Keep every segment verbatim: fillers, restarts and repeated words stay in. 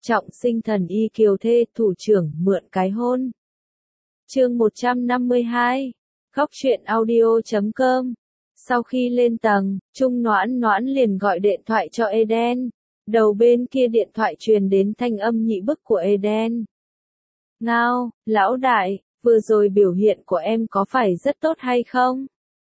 Trọng sinh thần y kiều thê, thủ trưởng mượn cái hôn. Chương một trăm năm mươi hai. Góc truyện audio chấm com. Sau khi lên tầng, Trung Noãn Noãn liền gọi điện thoại cho Eden. Đầu bên kia điện thoại truyền đến thanh âm nhị bức của Eden. Ngao, lão đại, vừa rồi biểu hiện của em có phải rất tốt hay không?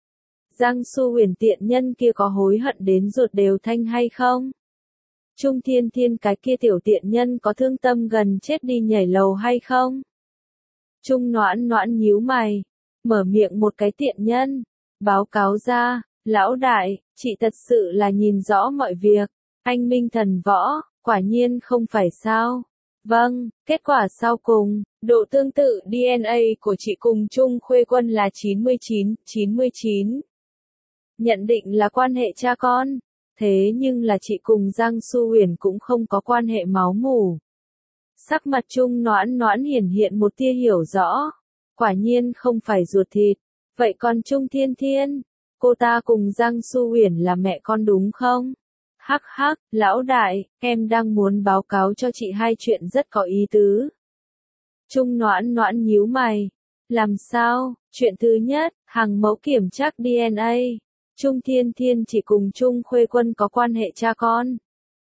Giang Su Huyền tiện nhân kia có hối hận đến ruột đều thanh hay không? Trung Thiên Thiên cái kia tiểu tiện nhân có thương tâm gần chết đi nhảy lầu hay không? Trung Noãn Noãn nhíu mày, mở miệng một cái tiện nhân, báo cáo ra, lão đại, chị thật sự là nhìn rõ mọi việc, anh minh thần võ, quả nhiên không phải sao? Vâng, kết quả sau cùng, độ tương tự đê en a của chị cùng Trung Khuê Quân là chín mươi chín, chín mươi chín. Nhận định là quan hệ cha con, thế nhưng là chị cùng Giang Su Huyền cũng không có quan hệ máu mủ. Sắc mặt Trung Noãn Noãn hiển hiện một tia hiểu rõ, quả nhiên không phải ruột thịt, vậy còn Trung Thiên Thiên, cô ta cùng Giang Su Huyền là mẹ con đúng không? Hắc hắc, lão đại, em đang muốn báo cáo cho chị hai chuyện rất có ý tứ. Trung Noãn Noãn nhíu mày, làm sao? Chuyện thứ nhất, hàng mẫu kiểm tra đê en a, Trung Thiên Thiên chỉ cùng Trung Khuê Quân có quan hệ cha con.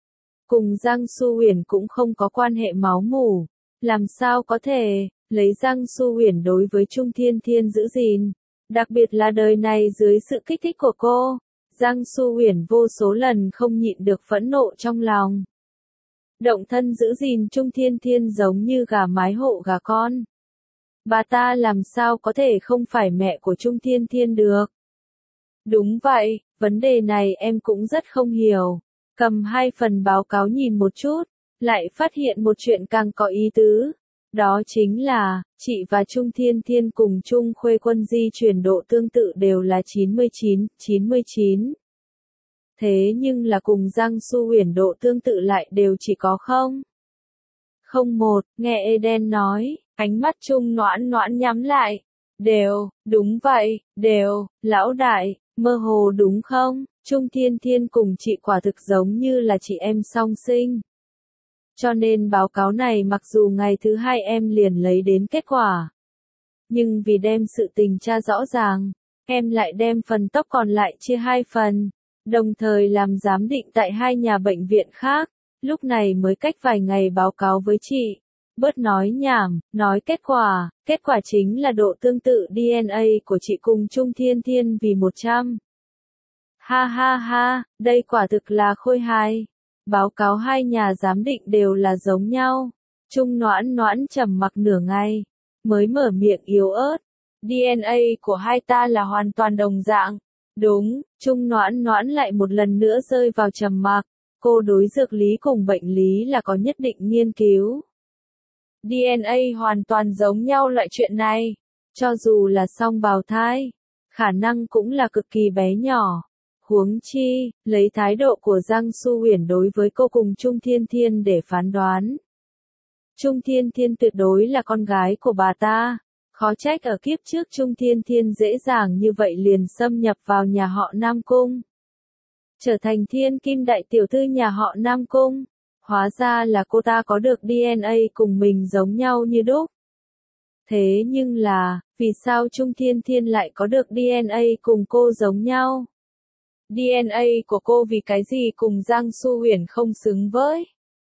Cùng Giang Su Huyền cũng không có quan hệ máu mủ, làm sao có thể, lấy Giang Su Huyền đối với Trung Thiên Thiên giữ gìn, đặc biệt là đời này dưới sự kích thích của cô, Giang Su Huyền vô số lần không nhịn được phẫn nộ trong lòng. Động thân giữ gìn Trung Thiên Thiên giống như gà mái hộ gà con. Bà ta làm sao có thể không phải mẹ của Trung Thiên Thiên được? Đúng vậy, vấn đề này em cũng rất không hiểu. Cầm hai phần báo cáo nhìn một chút, lại phát hiện một chuyện càng có ý tứ. Đó chính là, chị và Trung Thiên Thiên cùng Trung Khuê Quân di chuyển độ tương tự đều là chín mươi chín, chín mươi chín. Thế nhưng là cùng Giang Su Huyền độ tương tự lại đều chỉ có không. Không một, nghe Eden nói, ánh mắt Trung Noãn Noãn nhắm lại. Đều, đúng vậy, đều, lão đại, mơ hồ đúng không? Trung Thiên Thiên cùng chị quả thực giống như là chị em song sinh. Cho nên báo cáo này mặc dù ngày thứ hai em liền lấy đến kết quả. Nhưng vì đem sự tình tra rõ ràng, em lại đem phần tóc còn lại chia hai phần, đồng thời làm giám định tại hai nhà bệnh viện khác, lúc này mới cách vài ngày báo cáo với chị. Bớt nói nhảm, nói kết quả, kết quả chính là độ tương tự đê en a của chị cùng Trung Thiên Thiên vì một trăm. Ha ha ha, đây quả thực là khôi hài. Báo cáo hai nhà giám định đều là giống nhau. Trung Noãn Noãn trầm mặc nửa ngày, mới mở miệng yếu ớt. đê en a của hai ta là hoàn toàn đồng dạng. Đúng, Trung Noãn Noãn lại một lần nữa rơi vào trầm mặc. Cô đối dược lý cùng bệnh lý là có nhất định nghiên cứu. đê en a hoàn toàn giống nhau loại chuyện này. Cho dù là song bào thai, khả năng cũng là cực kỳ bé nhỏ. Huống chi, lấy thái độ của Giang Su Huyền đối với cô cùng Trung Thiên Thiên để phán đoán. Trung Thiên Thiên tuyệt đối là con gái của bà ta. Khó trách ở kiếp trước Trung Thiên Thiên dễ dàng như vậy liền xâm nhập vào nhà họ Nam Cung. Trở thành thiên kim đại tiểu thư nhà họ Nam Cung. Hóa ra là cô ta có được đê en a cùng mình giống nhau như đúc. Thế nhưng là, vì sao Trung Thiên Thiên lại có được đê en a cùng cô giống nhau? đê en a của cô vì cái gì cùng Giang Su Huyền không xứng với?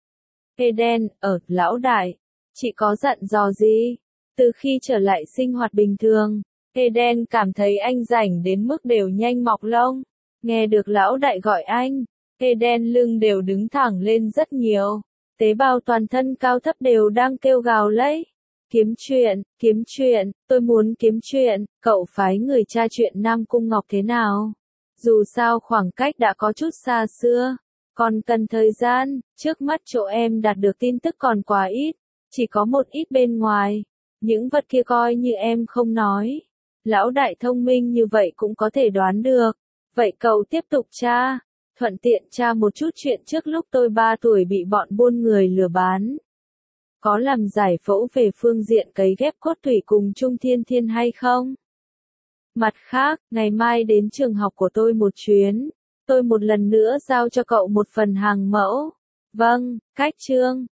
Eden, ở, lão đại, chị có dặn dò gì? Từ khi trở lại sinh hoạt bình thường, Eden cảm thấy anh rảnh đến mức đều nhanh mọc lông. Nghe được lão đại gọi anh, Eden lưng đều đứng thẳng lên rất nhiều. Tế bào toàn thân cao thấp đều đang kêu gào lấy. Kiếm chuyện, kiếm chuyện, tôi muốn kiếm chuyện, cậu phái người tra chuyện Nam Cung Ngọc thế nào? Dù sao khoảng cách đã có chút xa xưa, còn cần thời gian, trước mắt chỗ em đạt được tin tức còn quá ít, chỉ có một ít bên ngoài, những vật kia coi như em không nói. Lão đại thông minh như vậy cũng có thể đoán được, vậy cậu tiếp tục tra, thuận tiện tra một chút chuyện trước lúc tôi ba tuổi bị bọn buôn người lừa bán. Có làm giải phẫu về phương diện cấy ghép cốt tủy cùng Trung Thiên Thiên hay không? Mặt khác, ngày mai đến trường học của tôi một chuyến, tôi một lần nữa giao cho cậu một phần hàng mẫu. Vâng, cách chương.